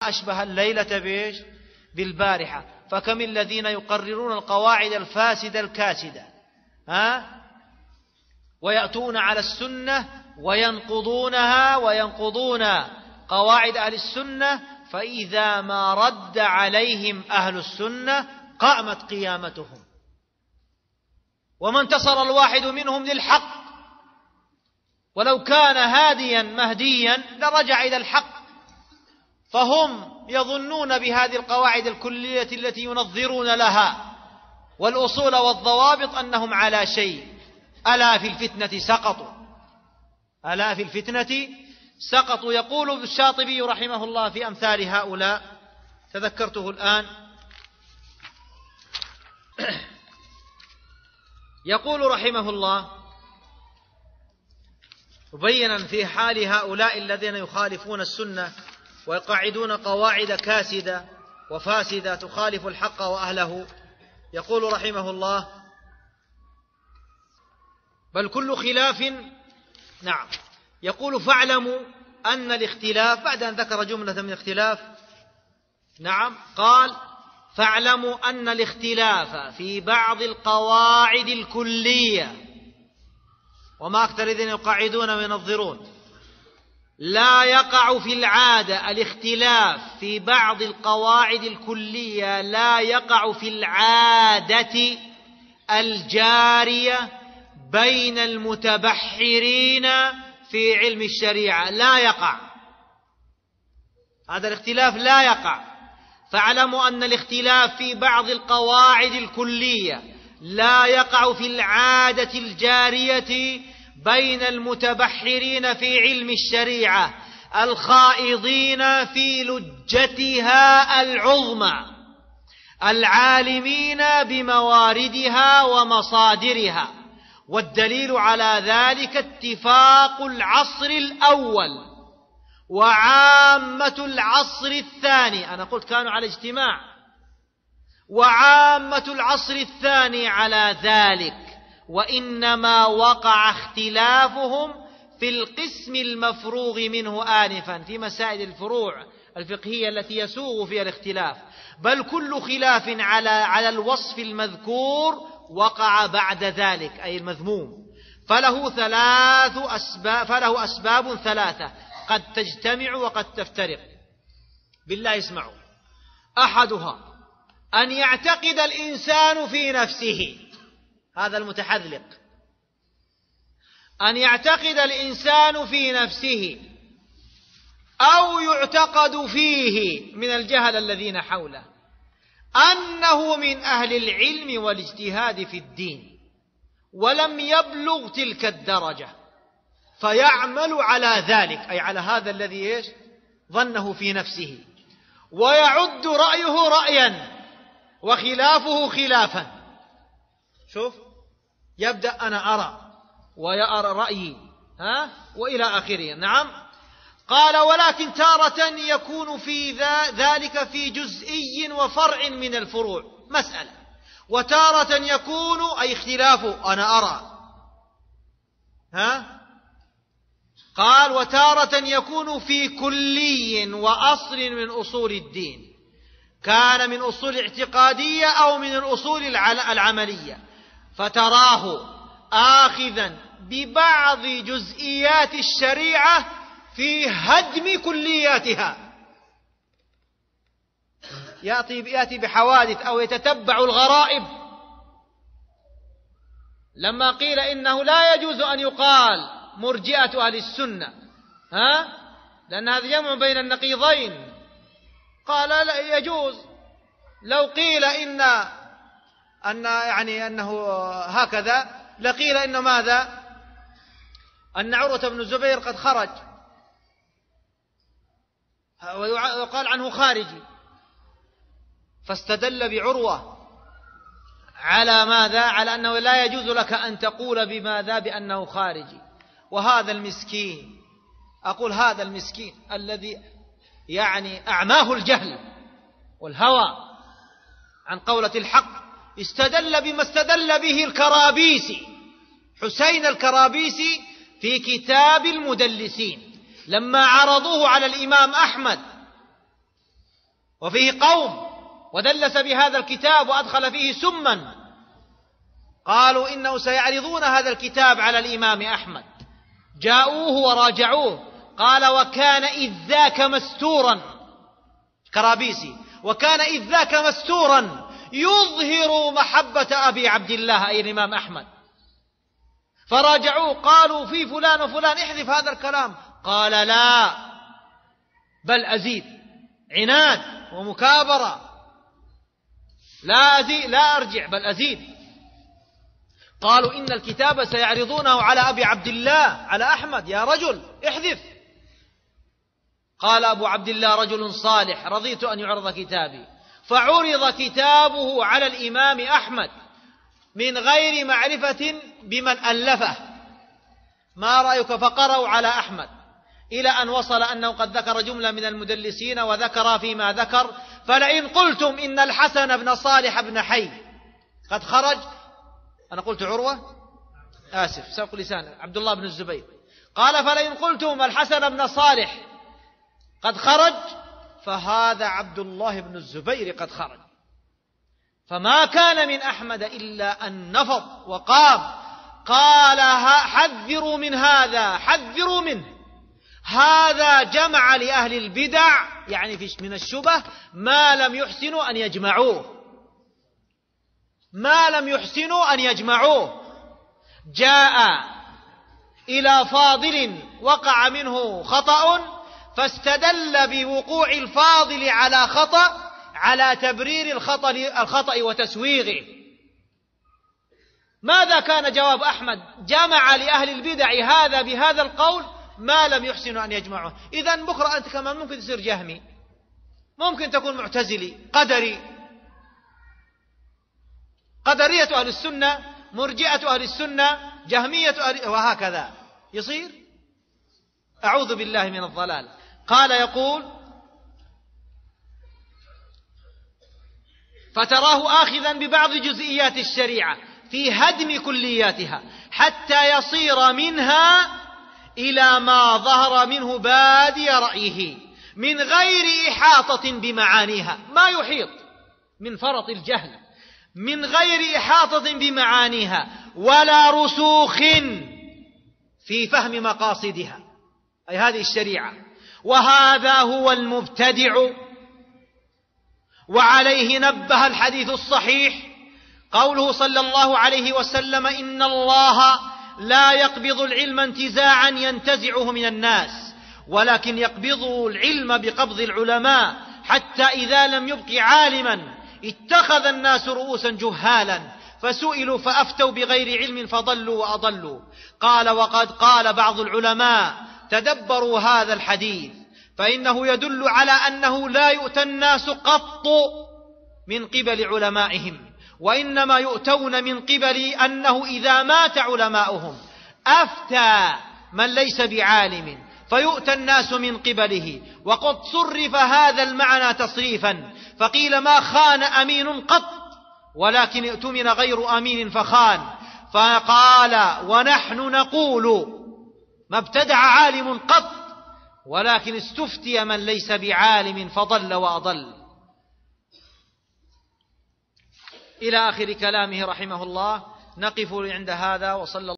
أشبه الليلة بالبارحة. فكم الذين يقررون القواعد الفاسدة الكاسدة ويأتون على السنة وينقضون قواعد أهل السنة، فإذا ما رد عليهم أهل السنة قامت قيامتهم، وما انتصر الواحد منهم للحق ولو كان هاديا مهديا لرجع إلى الحق. فهم يظنون بهذه القواعد الكلية التي ينظرون لها والأصول والضوابط أنهم على شيء. ألا في الفتنة سقطوا. يقول الشاطبي رحمه الله في أمثال هؤلاء، تذكرته الآن، يقول رحمه الله مبينا في حال هؤلاء الذين يخالفون السنة ويقعدون قواعد كاسدة وفاسدة تخالف الحق وأهله، يقول رحمه الله: بل كل خلاف، نعم، يقول: فاعلموا أن الاختلاف، بعد أن ذكر جملة من الاختلاف، نعم، قال: فاعلموا أن الاختلاف في بعض القواعد الكلية، وما أكثر الذين يقعدون وينظرون، لا يقع في العادة. الاختلاف في بعض القواعد الكلية لا يقع في العادة الجارية بين المتبحرين في علم الشريعة، لا يقع هذا الاختلاف، لا يقع. فاعلموا أن الاختلاف في بعض القواعد الكلية لا يقع في العادة الجارية بين المتبحرين في علم الشريعة الخائضين في لجتها العظمى العالمين بمواردها ومصادرها. والدليل على ذلك اتفاق العصر الأول وعامة العصر الثاني، أنا قلت كانوا على اجتماع، وعامة العصر الثاني على ذلك، وإنما وقع اختلافهم في القسم المفروغ منه آنفا، في مسائل الفروع الفقهية التي يسوغ فيها الاختلاف. بل كل خلاف على الوصف المذكور وقع بعد ذلك، أي المذموم، فله أسباب ثلاثة قد تجتمع وقد تفترق. بالله اسمعوا: أحدها أن يعتقد الإنسان في نفسه، هذا المتحذلق، أن يعتقد الإنسان في نفسه أو يعتقد فيه من الجهل الذين حوله أنه من أهل العلم والاجتهاد في الدين، ولم يبلغ تلك الدرجة، فيعمل على ذلك، أي على هذا الذي ظنه في نفسه، ويعد رأيه رأيا وخلافه خلافا. شوف، يبدأ أنا أرى ويرى رأيي وإلى آخره. نعم، قال: ولكن تارة يكون في ذلك في جزئي وفرع من الفروع مسألة، وتارة يكون، أي اختلافه، أنا أرى، قال: وتارة يكون في كلي وأصل من أصول الدين، كان من أصول اعتقادية أو من الأصول العملية، فتراه آخذا ببعض جزئيات الشريعة في هدم كلياتها، يأتي بحوادث أو يتتبع الغرائب. لما قيل إنه لا يجوز أن يقال مرجئة أهل السنة لأن هذا جمع بين النقيضين، قال: لا يجوز. لو قيل أنه هكذا لقيل إن ماذا؟ أن عروة بن الزبير قد خرج، ويقال عنه خارجي، فاستدل بعروة على ماذا؟ على أنه لا يجوز لك أن تقول بماذا؟ بأنه خارجي. وهذا المسكين، أقول هذا المسكين الذي أعماه الجهل والهوى عن قولة الحق، استدل بما استدل به الكرابيسي، حسين الكرابيسي، في كتاب المدلسين، لما عرضوه على الإمام أحمد وفيه قوم ودلس بهذا الكتاب وأدخل فيه سما، قالوا إنه سيعرضون هذا الكتاب على الإمام أحمد، جاءوه وراجعوه، قال وكان إذ ذاك مستورا، كرابيسي، وكان إذ ذاك مستورا يظهر محبة أبي عبد الله أي الإمام أحمد، فراجعوه قالوا في فلان وفلان احذف هذا الكلام، قال لا بل أزيد، عناد ومكابرة، لا أزيد لا أرجع بل أزيد. قالوا إن الكتاب سيعرضونه على أبي عبد الله على أحمد، يا رجل احذف. قال أبو عبد الله رجل صالح رضيت أن يعرض كتابي، فعرض كتابه على الإمام أحمد من غير معرفة بمن ألفه، ما رأيك؟ فقرأوا على أحمد إلى أن وصل أنه قد ذكر جملة من المدلسين وذكر فيما ذكر، فلئن قلتم إن الحسن بن صالح بن حي قد خرج، أنا قلت عروة آسف سبق لسان عبد الله بن الزبير، قال فلئن قلتم الحسن بن صالح قد خرج فهذا عبد الله بن الزبير قد خرج، فما كان من أحمد إلا أن نفض وقام، قال حذروا من هذا، حذروا منه، هذا جمع لأهل البدع يعني من الشبه ما لم يحسنوا أن يجمعوه، ما لم يحسنوا أن يجمعوه. جاء إلى فاضل وقع منه خطأ فاستدل بوقوع الفاضل على خطأ على تبرير الخطأ وتسويغه. ماذا كان جواب أحمد؟ جمع لأهل البدع هذا بهذا القول ما لم يحسنوا أن يجمعوه. إذن بكرة أنت كمان ممكن تصير جهمي، ممكن تكون معتزلي، قدري، قدرية أهل السنة، مرجئة أهل السنة، جهمية أهل، وهكذا يصير. أعوذ بالله من الضلال. قال يقول فتراه آخذا ببعض جزئيات الشريعة في هدم كلياتها حتى يصير منها إلى ما ظهر منه بادي رأيه من غير إحاطة بمعانيها، ما يحيط من فرط الجهل، من غير إحاطة بمعانيها ولا رسوخ في فهم مقاصدها، أي هذه الشريعة. وهذا هو المبتدع، وعليه نبه الحديث الصحيح قوله صلى الله عليه وسلم إن الله لا يقبض العلم انتزاعا ينتزعه من الناس، ولكن يقبضه العلم بقبض العلماء، حتى إذا لم يبق عالما اتخذ الناس رؤوسا جهالا فسئلوا فأفتوا بغير علم فضلوا وأضلوا. قال وقد قال بعض العلماء تدبروا هذا الحديث فإنه يدل على أنه لا يؤتى الناس قط من قبل علمائهم، وإنما يؤتون من قبل أنه إذا مات علماؤهم أفتى من ليس بعالم فيؤتى الناس من قبله. وقد صرف هذا المعنى تصريفا فقيل ما خان أمين قط ولكن ائتمن غير أمين فخان، فقال ونحن نقول ما ابتدع عالم قط ولكن استفتي من ليس بعالم فضل وأضل، إلى آخر كلامه رحمه الله. نقف عند هذا وصلى